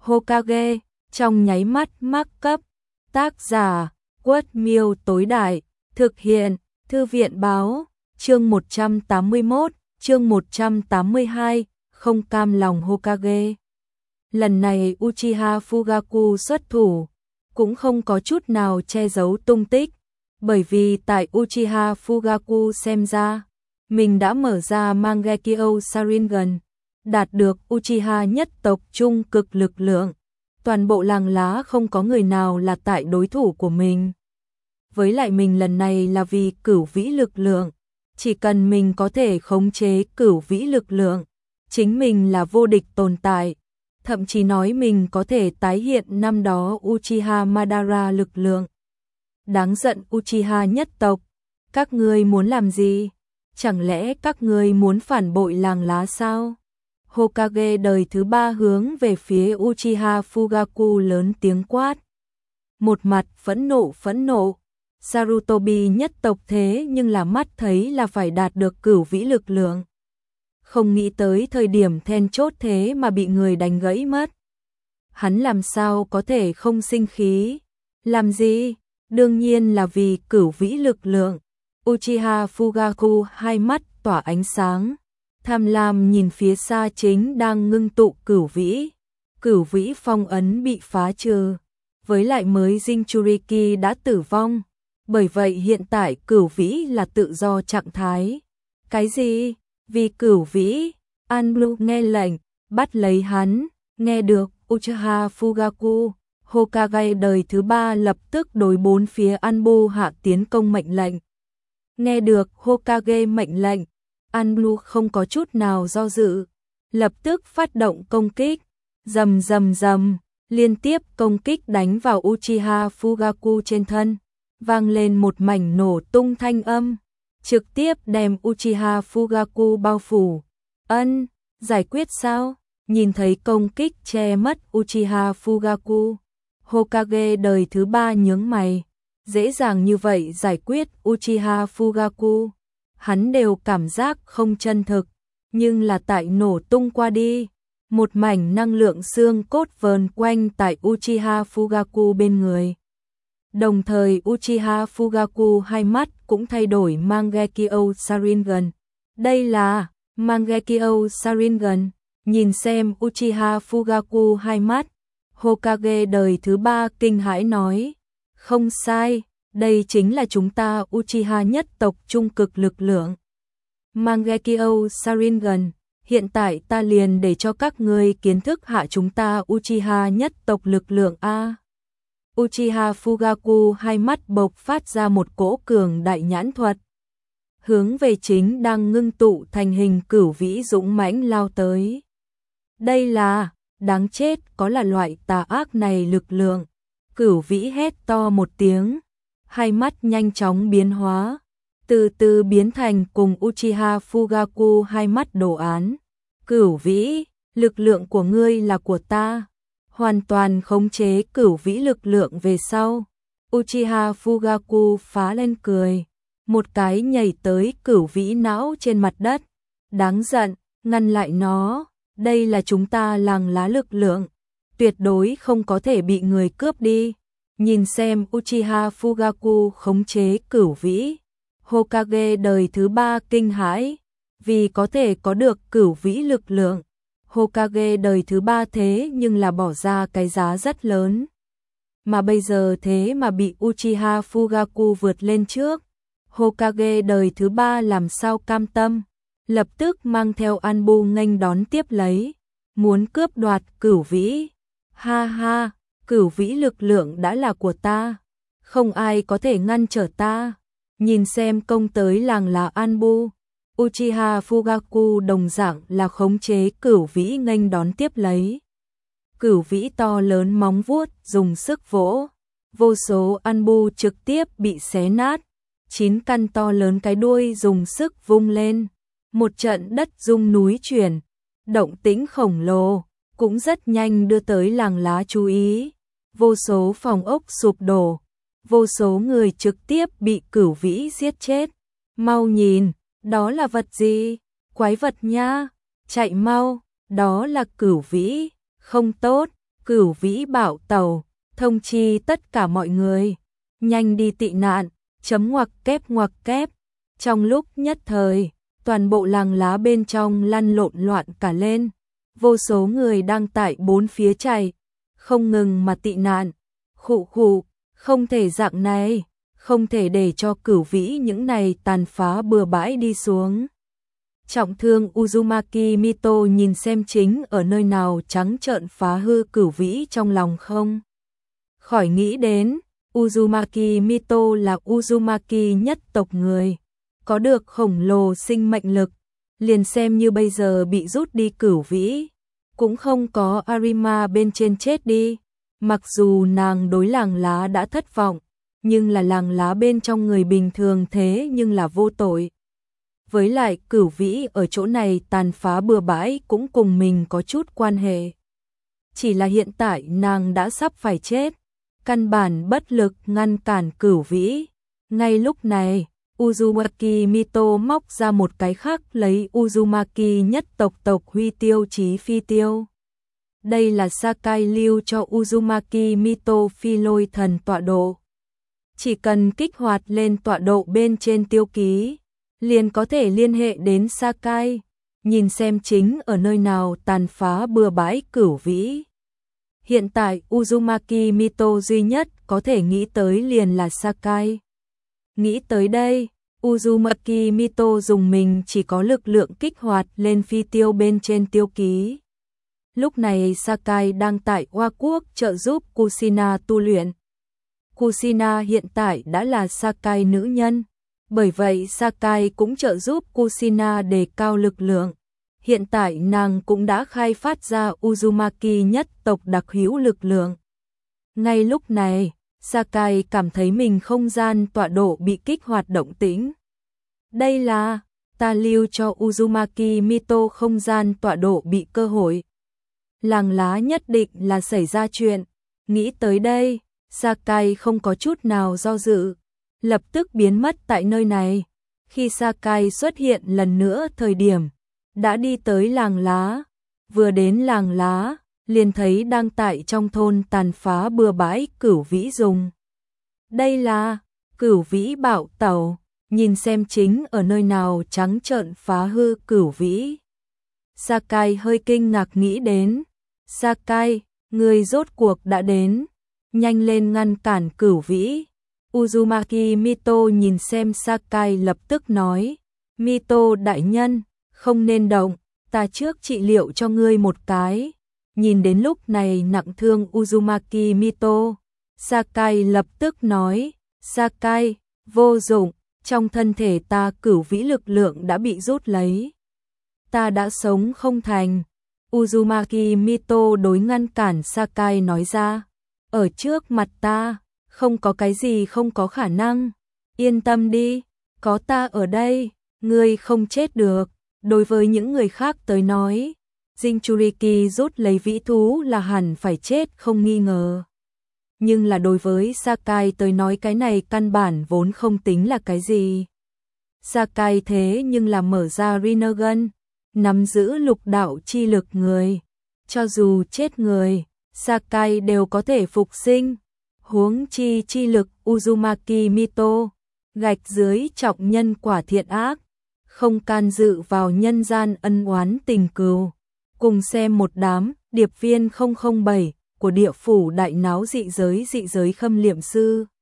Hokage, trong nháy mắt mắc cấp. Tác giả, Quất Miêu tối đại, thực hiện, Thư viện báo, chương 181, chương 182, không cam lòng Hokage. Lần này Uchiha Fugaku xuất thủ, cũng không có chút nào che giấu tung tích, bởi vì tại Uchiha Fugaku xem ra, mình đã mở ra Mangekyo Sharingan, đạt được Uchiha nhất tộc trung cực lực lượng. Toàn bộ làng lá không có người nào là tại đối thủ của mình. Với lại mình lần này là vì cửu vĩ lực lượng, chỉ cần mình có thể khống chế cửu vĩ lực lượng, chính mình là vô địch tồn tại. Thậm chí nói mình có thể tái hiện năm đó Uchiha Madara lực lượng. Đáng giận Uchiha nhất tộc, các ngươi muốn làm gì? Chẳng lẽ các ngươi muốn phản bội làng lá sao? Hokage đời thứ 3 hướng về phía Uchiha Fugaku lớn tiếng quát. Một mặt phẫn nộ. Sarutobi nhất tộc thế nhưng là mắt thấy là phải đạt được cửu vĩ lực lượng. Không nghĩ tới thời điểm then chốt thế mà bị người đánh gãy mất. Hắn làm sao có thể không sinh khí? Làm gì? Đương nhiên là vì cửu vĩ lực lượng. Uchiha Fugaku hai mắt tỏa ánh sáng, tham lam nhìn phía xa chính đang ngưng tụ cửu vĩ phong ấn bị phá trừ, với lại mới Jinchuriki đã tử vong, bởi vậy hiện tại cửu vĩ là tự do trạng thái. Cái gì? Vì cửu vĩ? Anbu nghe lệnh, bắt lấy hắn. Nghe được Uchiha Fugaku, Hokage đời thứ 3 lập tức đối bốn phía Anbu hạ tiến công mệnh lệnh. Nghe được Hokage mệnh lệnh, Anbu không có chút nào do dự, lập tức phát động công kích, rầm, liên tiếp công kích đánh vào Uchiha Fugaku trên thân, vang lên một mảnh nổ tung thanh âm, trực tiếp đem Uchiha Fugaku bao phủ. Giải quyết sao? Nhìn thấy công kích che mất Uchiha Fugaku, Hokage đời thứ 3 nhướng mày, dễ dàng như vậy giải quyết Uchiha Fugaku. Hắn đều cảm giác không chân thực, nhưng là tại nổ tung qua đi, một mảnh năng lượng xương cốt vờn quanh tại Uchiha Fugaku bên người. Đồng thời Uchiha Fugaku hai mắt cũng thay đổi Mangekyo Sharingan. Đây là Mangekyo Sharingan. Nhìn xem Uchiha Fugaku hai mắt, Hokage đời thứ 3 kinh hãi nói, không sai. Đây chính là chúng ta Uchiha nhất tộc trung cực lực lượng. Mangekyo Sharingan, hiện tại ta liền để cho các ngươi kiến thức hạ chúng ta Uchiha nhất tộc lực lượng a. Uchiha Fugaku hai mắt bộc phát ra một cỗ cường đại nhãn thuật, hướng về chính đang ngưng tụ thành hình cửu vĩ dũng mãnh lao tới. Đây là, đáng chết, có là loại tà ác này lực lượng. Cửu vĩ hét to một tiếng, hai mắt nhanh chóng biến hóa, từ từ biến thành cùng Uchiha Fugaku hai mắt đồ án. Cửu vĩ, lực lượng của ngươi là của ta. Hoàn toàn khống chế cửu vĩ lực lượng về sau, Uchiha Fugaku phá lên cười, một cái nhảy tới cửu vĩ não trên mặt đất. Đáng giận, ngăn lại nó, đây là chúng ta làng lá lực lượng, tuyệt đối không có thể bị người cướp đi. Nhìn xem Uchiha Fugaku khống chế cửu vĩ, Hokage đời thứ 3 kinh hãi, vì có thể có được cửu vĩ lực lượng, Hokage đời thứ 3 thế nhưng là bỏ ra cái giá rất lớn. Mà bây giờ thế mà bị Uchiha Fugaku vượt lên trước, Hokage đời thứ 3 làm sao cam tâm, lập tức mang theo Anbu nghênh đón tiếp lấy, muốn cướp đoạt cửu vĩ. Ha ha! Cửu vĩ lực lượng đã là của ta, không ai có thể ngăn trở ta. Nhìn xem công tới làng là Anbu, Uchiha Fugaku đồng dạng là khống chế cửu vĩ nghênh đón tiếp lấy. Cửu vĩ to lớn móng vuốt dùng sức vỗ, vô số Anbu trực tiếp bị xé nát, 9 căn to lớn cái đuôi dùng sức vung lên, một trận đất rung núi chuyển, động tĩnh khổng lồ, cũng rất nhanh đưa tới làng lá chú ý. Vô số phòng ốc sụp đổ, vô số người trực tiếp bị cửu vĩ giết chết. Mau nhìn, đó là vật gì? Quái vật nha, chạy mau, đó là cửu vĩ, không tốt, Cửu Vĩ bảo tàu, thông chi tất cả mọi người, nhanh đi tị nạn, chấm ngoặc kép. Trong lúc nhất thời, toàn bộ làng lá bên trong lăn lộn loạn cả lên, vô số người đang tại bốn phía chạy, không ngừng mà tị nạn. Khụ, không thể dạng này, không thể để cho Cửu Vĩ những này tàn phá bừa bãi đi xuống. Trọng thương Uzumaki Mito nhìn xem chính ở nơi nào trắng trợn phá hư Cửu Vĩ trong lòng không khỏi nghĩ đến, Uzumaki Mito là Uzumaki nhất tộc người, có được khổng lồ sinh mệnh lực, liền xem như bây giờ bị rút đi Cửu Vĩ, cũng không có Arima bên trên chết đi. Mặc dù nàng đối làng lá đã thất vọng, nhưng là làng lá bên trong người bình thường thế nhưng là vô tội. Với lại Cửu Vĩ ở chỗ này tàn phá bừa bãi cũng cùng mình có chút quan hệ. Chỉ là hiện tại nàng đã sắp phải chết, căn bản bất lực ngăn cản Cửu Vĩ. Ngay lúc này, Uzumaki Mito móc ra một cái khác lấy Uzumaki nhất tộc huy tiêu chí phi tiêu. Đây là Sakai lưu cho Uzumaki Mito phi lôi thần tọa độ. Chỉ cần kích hoạt lên tọa độ bên trên tiêu ký, liền có thể liên hệ đến Sakai, nhìn xem chính ở nơi nào tàn phá bừa bãi Cửu Vĩ. Hiện tại Uzumaki Mito duy nhất có thể nghĩ tới liền là Sakai. Nghĩ tới đây, Uzumaki Mito dùng mình chỉ có lực lượng kích hoạt lên phi tiêu bên trên tiêu ký. Lúc này Sakai đang tại Hoa Quốc trợ giúp Kushina tu luyện. Kushina hiện tại đã là Sakai nữ nhân, bởi vậy Sakai cũng trợ giúp Kushina đề cao lực lượng. Hiện tại nàng cũng đã khai phát ra Uzumaki nhất tộc đặc hữu lực lượng. Ngay lúc này, Sakai cảm thấy mình không gian tọa độ bị kích hoạt động tĩnh. Đây là, ta lưu cho Uzumaki Mito không gian tọa độ bị cơ hội. Làng lá nhất định là xảy ra chuyện. Nghĩ tới đây, Sakai không có chút nào do dự, lập tức biến mất tại nơi này. Khi Sakai xuất hiện lần nữa thời điểm, đã đi tới làng lá. Vừa đến làng lá, liền thấy đang tại trong thôn tàn phá bừa bãi Cửu Vĩ dùng. Đây là Cửu Vĩ bảo tẩu, nhìn xem chính ở nơi nào trắng trợn phá hư Cửu Vĩ. Sakai hơi kinh ngạc nghĩ đến, Sakai, người rốt cuộc đã đến, nhanh lên ngăn cản Cửu Vĩ. Uzumaki Mito nhìn xem Sakai lập tức nói, Mito đại nhân, không nên động, ta trước trị liệu cho ngươi một cái. Nhìn đến lúc này nặng thương Uzumaki Mito, Sakai lập tức nói, Sakai, vô dụng, trong thân thể ta Cửu Vĩ lực lượng đã bị rút lấy. Ta đã sống không thành. Uzumaki Mito đối ngăn cản Sakai nói ra, ở trước mặt ta, không có cái gì không có khả năng. Yên tâm đi, có ta ở đây, ngươi không chết được. Đối với những người khác tới nói, Jinchuriki rút lấy vĩ thú là hẳn phải chết không nghi ngờ. Nhưng là đối với Sakai tới nói cái này căn bản vốn không tính là cái gì. Sakai thế nhưng là mở ra Rinnegan, nắm giữ lục đạo chi lực người. Cho dù chết người, Sakai đều có thể phục sinh. Huống chi chi lực Uzumaki Mito, gạch dưới trọng nhân quả thiện ác, không can dự vào nhân gian ân oán tình cừu. Cùng xem một đám điệp viên 007 của địa phủ đại náo dị giới khâm liệm sư.